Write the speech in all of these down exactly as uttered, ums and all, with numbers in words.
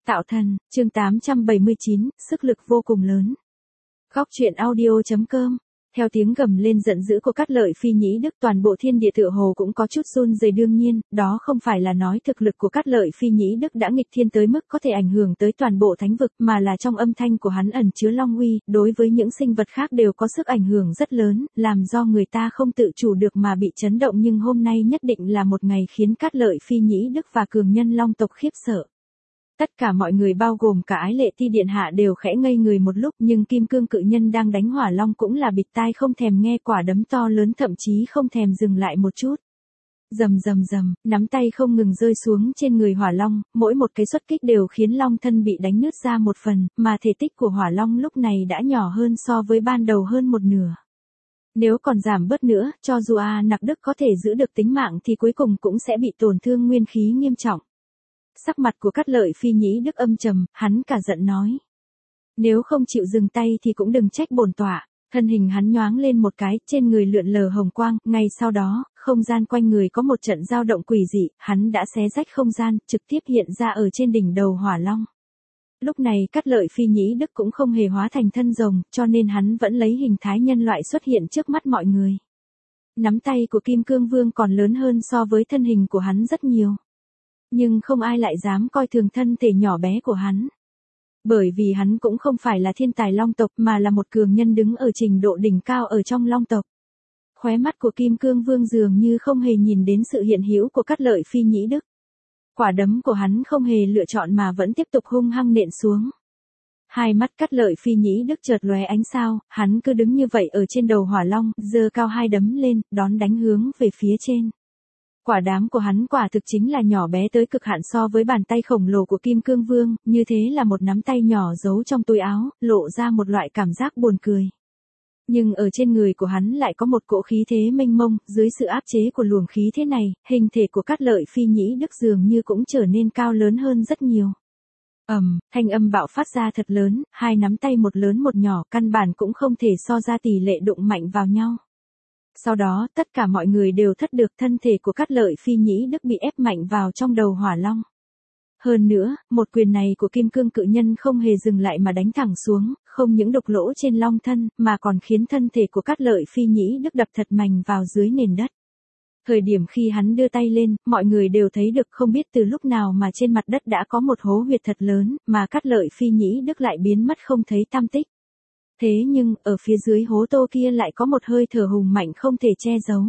Tạo thần, chương tám trăm bảy mươi chín, sức lực vô cùng lớn. Góc truyện audio chấm com. Theo tiếng gầm lên giận dữ của Cát Lợi Phi Nhĩ Đức, toàn bộ thiên địa tựa hồ cũng có chút run rẩy. Đương nhiên, đó không phải là nói thực lực của Cát Lợi Phi Nhĩ Đức đã nghịch thiên tới mức có thể ảnh hưởng tới toàn bộ thánh vực, mà là trong âm thanh của hắn ẩn chứa long uy, đối với những sinh vật khác đều có sức ảnh hưởng rất lớn, làm do người ta không tự chủ được mà bị chấn động. Nhưng hôm nay nhất định là một ngày khiến Cát Lợi Phi Nhĩ Đức và cường nhân long tộc khiếp sợ. Tất cả mọi người bao gồm cả Ái Lệ Ti điện hạ đều khẽ ngây người một lúc, nhưng Kim Cương cự nhân đang đánh hỏa long cũng là bịt tai không thèm nghe, quả đấm to lớn thậm chí không thèm dừng lại một chút. Rầm rầm rầm, nắm tay không ngừng rơi xuống trên người hỏa long, mỗi một cái xuất kích đều khiến long thân bị đánh nứt ra một phần, mà thể tích của hỏa long lúc này đã nhỏ hơn so với ban đầu hơn một nửa. Nếu còn giảm bớt nữa, cho dù A Nặc Đức có thể giữ được tính mạng thì cuối cùng cũng sẽ bị tổn thương nguyên khí nghiêm trọng. Sắc mặt của Cát Lợi Phi Nhĩ Đức âm trầm, hắn cả giận nói: nếu không chịu dừng tay thì cũng đừng trách bổn tọa. Thân hình hắn nhoáng lên một cái, trên người lượn lờ hồng quang, ngay sau đó, không gian quanh người có một trận dao động quỷ dị, hắn đã xé rách không gian, trực tiếp hiện ra ở trên đỉnh đầu hỏa long. Lúc này Cát Lợi Phi Nhĩ Đức cũng không hề hóa thành thân rồng, cho nên hắn vẫn lấy hình thái nhân loại xuất hiện trước mắt mọi người. Nắm tay của Kim Cương Vương còn lớn hơn so với thân hình của hắn rất nhiều. Nhưng không ai lại dám coi thường thân thể nhỏ bé của hắn. Bởi vì hắn cũng không phải là thiên tài long tộc mà là một cường nhân đứng ở trình độ đỉnh cao ở trong long tộc. Khóe mắt của Kim Cương Vương dường như không hề nhìn đến sự hiện hữu của Cát Lợi Phi Nhĩ Đức. Quả đấm của hắn không hề lựa chọn mà vẫn tiếp tục hung hăng nện xuống. Hai mắt Cát Lợi Phi Nhĩ Đức chợt lóe ánh sao, hắn cứ đứng như vậy ở trên đầu hỏa long, giơ cao hai đấm lên, đón đánh hướng về phía trên. Quả đám của hắn quả thực chính là nhỏ bé tới cực hạn so với bàn tay khổng lồ của Kim Cương Vương, như thế là một nắm tay nhỏ giấu trong túi áo, lộ ra một loại cảm giác buồn cười. Nhưng ở trên người của hắn lại có một cỗ khí thế mênh mông, dưới sự áp chế của luồng khí thế này, hình thể của Cát Lợi Phi Nhĩ Đức dường như cũng trở nên cao lớn hơn rất nhiều. Ầm, um, thanh âm bạo phát ra thật lớn, hai nắm tay một lớn một nhỏ, căn bản cũng không thể so ra tỷ lệ đụng mạnh vào nhau. Sau đó, tất cả mọi người đều thất được, thân thể của Cát Lợi Phi Nhĩ Đức bị ép mạnh vào trong đầu hỏa long. Hơn nữa, một quyền này của Kim Cương cự nhân không hề dừng lại mà đánh thẳng xuống, không những đục lỗ trên long thân, mà còn khiến thân thể của Cát Lợi Phi Nhĩ Đức đập thật mạnh vào dưới nền đất. Thời điểm khi hắn đưa tay lên, mọi người đều thấy được không biết từ lúc nào mà trên mặt đất đã có một hố huyệt thật lớn, mà Cát Lợi Phi Nhĩ Đức lại biến mất không thấy tăm tích. Thế nhưng, ở phía dưới hố to kia lại có một hơi thở hùng mạnh không thể che giấu.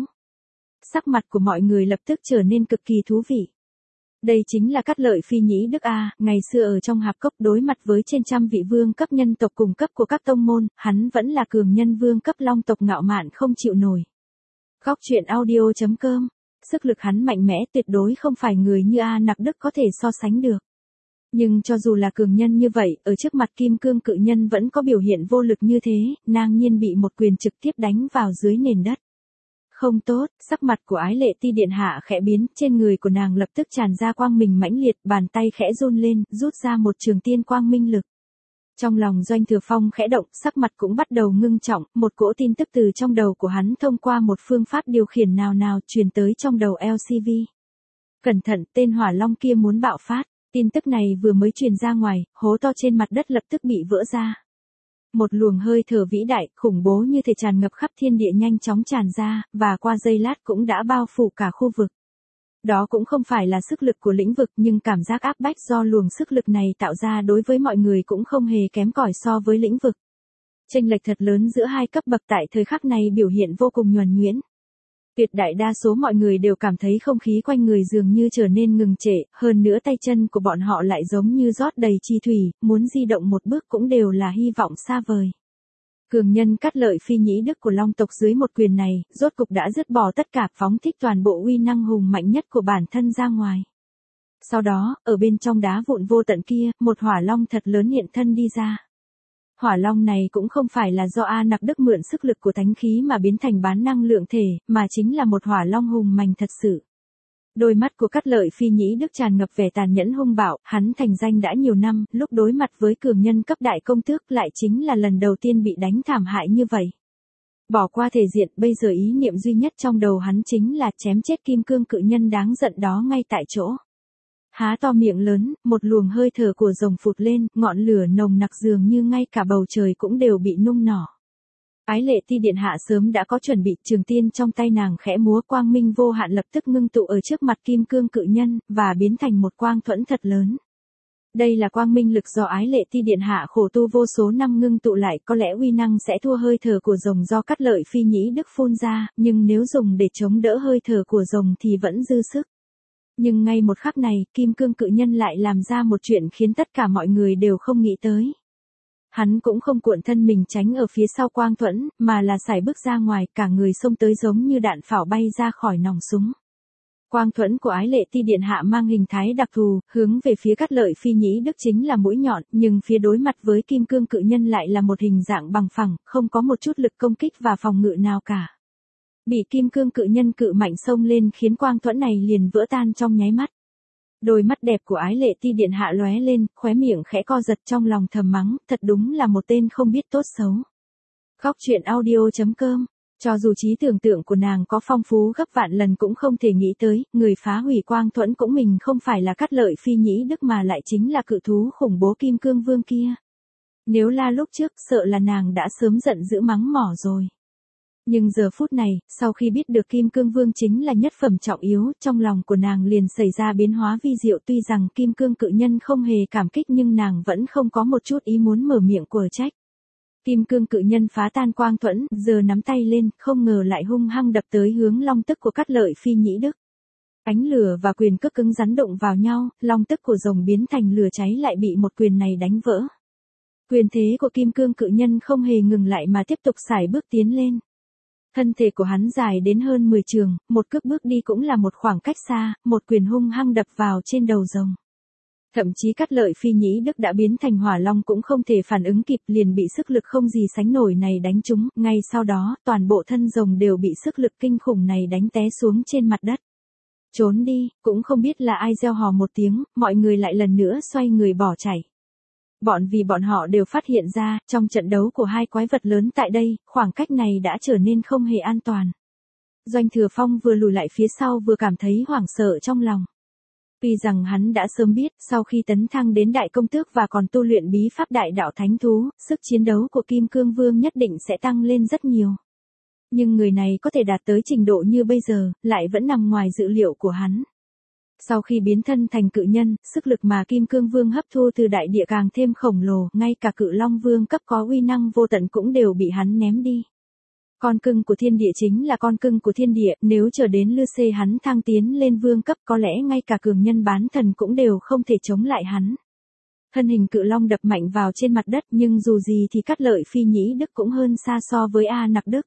Sắc mặt của mọi người lập tức trở nên cực kỳ thú vị. Đây chính là Cát Lợi Phi Nhĩ Đức a, ngày xưa ở trong hạp cốc đối mặt với trên trăm vị vương cấp nhân tộc cùng cấp của các tông môn, hắn vẫn là cường nhân vương cấp long tộc ngạo mạn không chịu nổi. Góc truyện audio chấm com. Sức lực hắn mạnh mẽ tuyệt đối không phải người như A Nặc Đức có thể so sánh được. Nhưng cho dù là cường nhân như vậy, ở trước mặt Kim Cương cự nhân vẫn có biểu hiện vô lực như thế, ngang nhiên bị một quyền trực tiếp đánh vào dưới nền đất. Không tốt, sắc mặt của Ái Lệ Ti điện hạ khẽ biến, trên người của nàng lập tức tràn ra quang minh mãnh liệt, bàn tay khẽ run lên, rút ra một trường tiên quang minh lực. Trong lòng Doanh Thừa Phong khẽ động, sắc mặt cũng bắt đầu ngưng trọng, một cỗ tin tức từ trong đầu của hắn thông qua một phương pháp điều khiển nào nào truyền tới trong đầu lờ xê vê. Cẩn thận, tên hỏa long kia muốn bạo phát. Tin tức này vừa mới truyền ra ngoài, hố to trên mặt đất lập tức bị vỡ ra. Một luồng hơi thở vĩ đại, khủng bố như thể tràn ngập khắp thiên địa nhanh chóng tràn ra, và qua giây lát cũng đã bao phủ cả khu vực. Đó cũng không phải là sức lực của lĩnh vực, nhưng cảm giác áp bách do luồng sức lực này tạo ra đối với mọi người cũng không hề kém cỏi so với lĩnh vực. Chênh lệch thật lớn giữa hai cấp bậc tại thời khắc này biểu hiện vô cùng nhuần nhuyễn. Tuyệt đại đa số mọi người đều cảm thấy không khí quanh người dường như trở nên ngừng trệ, hơn nữa tay chân của bọn họ lại giống như rót đầy chi thủy, muốn di động một bước cũng đều là hy vọng xa vời. Cường nhân Cát Lợi Phi Nhĩ Đức của long tộc dưới một quyền này, rốt cục đã dứt bỏ tất cả, phóng thích toàn bộ uy năng hùng mạnh nhất của bản thân ra ngoài. Sau đó, ở bên trong đá vụn vô tận kia, một hỏa long thật lớn hiện thân đi ra. Hỏa long này cũng không phải là do A Nặc Đức mượn sức lực của thánh khí mà biến thành bán năng lượng thể, mà chính là một hỏa long hùng mạnh thật sự. Đôi mắt của Cát Lợi Phi Nhĩ Đức tràn ngập vẻ tàn nhẫn hung bạo, hắn thành danh đã nhiều năm, lúc đối mặt với cường nhân cấp đại công tước lại chính là lần đầu tiên bị đánh thảm hại như vậy. Bỏ qua thể diện, bây giờ ý niệm duy nhất trong đầu hắn chính là chém chết Kim Cương cự nhân đáng giận đó ngay tại chỗ. Há to miệng lớn, một luồng hơi thở của rồng phụt lên, ngọn lửa nồng nặc dường như ngay cả bầu trời cũng đều bị nung nỏ. Ái Lệ Ti điện hạ sớm đã có chuẩn bị, trường tiên trong tay nàng khẽ múa, quang minh vô hạn lập tức ngưng tụ ở trước mặt kim cương cự nhân, và biến thành một quang thuẫn thật lớn. Đây là quang minh lực do Ái Lệ Ti điện hạ khổ tu vô số năm ngưng tụ lại, có lẽ uy năng sẽ thua hơi thở của rồng do Cát Lợi Phi Nhĩ Đức phun ra, nhưng nếu dùng để chống đỡ hơi thở của rồng thì vẫn dư sức. Nhưng ngay một khắc này, kim cương cự nhân lại làm ra một chuyện khiến tất cả mọi người đều không nghĩ tới. Hắn cũng không cuộn thân mình tránh ở phía sau quang thuẫn, mà là sải bước ra ngoài, cả người xông tới giống như đạn pháo bay ra khỏi nòng súng. Quang thuẫn của Ái Lệ Ti điện hạ mang hình thái đặc thù, hướng về phía Cát Lợi Phi Nhĩ Đức chính là mũi nhọn, nhưng phía đối mặt với kim cương cự nhân lại là một hình dạng bằng phẳng, không có một chút lực công kích và phòng ngự nào cả. Bị kim cương cự nhân cự mạnh xông lên khiến quang thuẫn này liền vỡ tan trong nháy mắt. Đôi mắt đẹp của Ái Lệ Ti điện hạ lóe lên, khóe miệng khẽ co giật, trong lòng thầm mắng, thật đúng là một tên không biết tốt xấu. Góc truyện audio chấm com. Cho dù trí tưởng tượng của nàng có phong phú gấp vạn lần cũng không thể nghĩ tới, người phá hủy quang thuẫn cũng mình không phải là Cát Lợi Phi Nhĩ Đức mà lại chính là cự thú khủng bố kim cương vương kia. Nếu là lúc trước, sợ là nàng đã sớm giận dữ mắng mỏ rồi. Nhưng giờ phút này, sau khi biết được Kim Cương Vương chính là nhất phẩm trọng yếu, trong lòng của nàng liền xảy ra biến hóa vi diệu, tuy rằng Kim Cương cự nhân không hề cảm kích nhưng nàng vẫn không có một chút ý muốn mở miệng của trách. Kim Cương cự nhân phá tan quang thuẫn, giờ nắm tay lên, không ngờ lại hung hăng đập tới hướng long tức của Cát Lợi Phi Nhĩ Đức. Ánh lửa và quyền cước cứng rắn đụng vào nhau, long tức của rồng biến thành lửa cháy lại bị một quyền này đánh vỡ. Quyền thế của Kim Cương cự nhân không hề ngừng lại mà tiếp tục sải bước tiến lên. Thân thể của hắn dài đến hơn mười trượng, một cước bước đi cũng là một khoảng cách xa, một quyền hung hăng đập vào trên đầu rồng. Thậm chí Cát Lợi Phi Nhĩ Đức đã biến thành hỏa long cũng không thể phản ứng kịp, liền bị sức lực không gì sánh nổi này đánh trúng, ngay sau đó, toàn bộ thân rồng đều bị sức lực kinh khủng này đánh té xuống trên mặt đất. Trốn đi, cũng không biết là ai reo hò một tiếng, mọi người lại lần nữa xoay người bỏ chạy. Bọn vì bọn họ đều phát hiện ra, trong trận đấu của hai quái vật lớn tại đây, khoảng cách này đã trở nên không hề an toàn. Doanh Thừa Phong vừa lùi lại phía sau vừa cảm thấy hoảng sợ trong lòng. Tuy rằng hắn đã sớm biết, sau khi tấn thăng đến đại công tước và còn tu luyện bí pháp đại đạo thánh thú, sức chiến đấu của Kim Cương Vương nhất định sẽ tăng lên rất nhiều. Nhưng người này có thể đạt tới trình độ như bây giờ, lại vẫn nằm ngoài dự liệu của hắn. Sau khi biến thân thành cự nhân, sức lực mà Kim Cương Vương hấp thu từ đại địa càng thêm khổng lồ, ngay cả Cự Long Vương cấp có uy năng vô tận cũng đều bị hắn ném đi. Con cưng của thiên địa chính là con cưng của thiên địa, nếu chờ đến Lư Xê hắn thăng tiến lên vương cấp có lẽ ngay cả cường nhân bán thần cũng đều không thể chống lại hắn. Thân hình Cự Long đập mạnh vào trên mặt đất, nhưng dù gì thì Cát Lợi Phi Nhĩ Đức cũng hơn xa so với A Nặc Đức.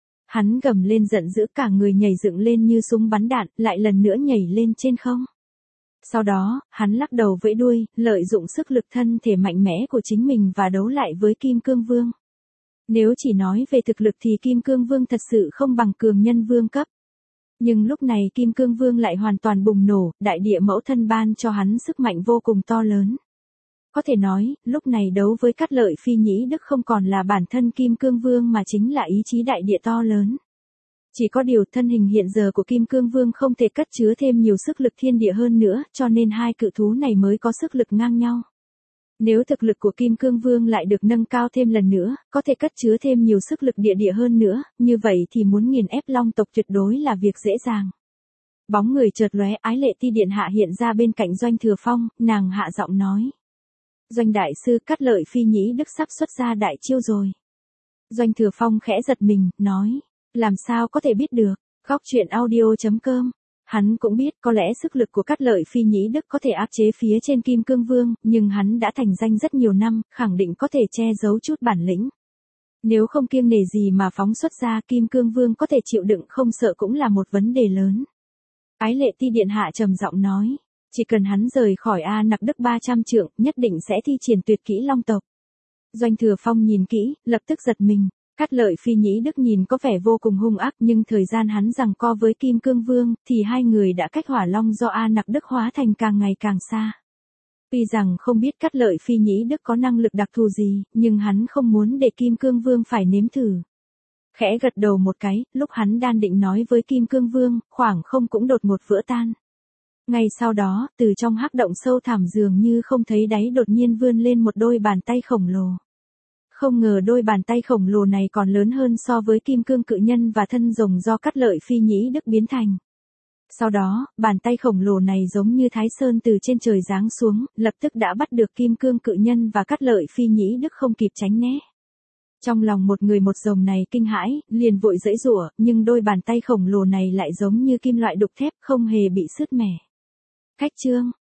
Hắn gầm lên giận dữ, cả người nhảy dựng lên như súng bắn đạn, lại lần nữa nhảy lên trên không. Sau đó, hắn lắc đầu vẫy đuôi, lợi dụng sức lực thân thể mạnh mẽ của chính mình và đấu lại với Kim Cương Vương. Nếu chỉ nói về thực lực thì Kim Cương Vương thật sự không bằng cường nhân vương cấp. Nhưng lúc này Kim Cương Vương lại hoàn toàn bùng nổ, đại địa mẫu thân ban cho hắn sức mạnh vô cùng to lớn. Có thể nói, lúc này đấu với Cát Lợi Phi Nhĩ Đức không còn là bản thân Kim Cương Vương mà chính là ý chí đại địa to lớn. Chỉ có điều thân hình hiện giờ của Kim Cương Vương không thể cất chứa thêm nhiều sức lực thiên địa hơn nữa, cho nên hai cự thú này mới có sức lực ngang nhau. Nếu thực lực của Kim Cương Vương lại được nâng cao thêm lần nữa, có thể cất chứa thêm nhiều sức lực địa địa hơn nữa, như vậy thì muốn nghiền ép Long tộc tuyệt đối là việc dễ dàng. Bóng người chợt lóe, Ái Lệ Ti điện hạ hiện ra bên cạnh Doanh Thừa Phong, nàng hạ giọng nói. Doanh đại sư, Cát Lợi Phi Nhĩ Đức sắp xuất ra đại chiêu rồi. Doanh Thừa Phong khẽ giật mình, nói, làm sao có thể biết được, góc truyện audio chấm com. Hắn cũng biết có lẽ sức lực của Cát Lợi Phi Nhĩ Đức có thể áp chế phía trên Kim Cương Vương, nhưng hắn đã thành danh rất nhiều năm, khẳng định có thể che giấu chút bản lĩnh. Nếu không kiêng nể gì mà phóng xuất ra, Kim Cương Vương có thể chịu đựng không sợ cũng là một vấn đề lớn. Ái Lệ Ti điện hạ trầm giọng nói, chỉ cần hắn rời khỏi A Nặc Đức ba trăm trượng, nhất định sẽ thi triển tuyệt kỹ Long tộc. Doanh Thừa Phong nhìn kỹ, lập tức giật mình. Cát Lợi Phi Nhĩ Đức nhìn có vẻ vô cùng hung ác, nhưng thời gian hắn giằng co với Kim Cương Vương, thì hai người đã cách hỏa long do A Nặc Đức hóa thành càng ngày càng xa. Tuy rằng không biết Cát Lợi Phi Nhĩ Đức có năng lực đặc thù gì, nhưng hắn không muốn để Kim Cương Vương phải nếm thử. Khẽ gật đầu một cái, lúc hắn đan định nói với Kim Cương Vương, khoảng không cũng đột ngột vỡ tan. Ngay sau đó, từ trong hắc động sâu thẳm dường như không thấy đáy đột nhiên vươn lên một đôi bàn tay khổng lồ. Không ngờ đôi bàn tay khổng lồ này còn lớn hơn so với kim cương cự nhân và thân rồng do Cát Lợi Phi Nhĩ Đức biến thành. Sau đó, bàn tay khổng lồ này giống như Thái Sơn từ trên trời giáng xuống, lập tức đã bắt được kim cương cự nhân và Cát Lợi Phi Nhĩ Đức không kịp tránh né. Trong lòng một người một rồng này kinh hãi, liền vội giãy giụa, nhưng đôi bàn tay khổng lồ này lại giống như kim loại đục thép, không hề bị sứt mẻ. Khách chương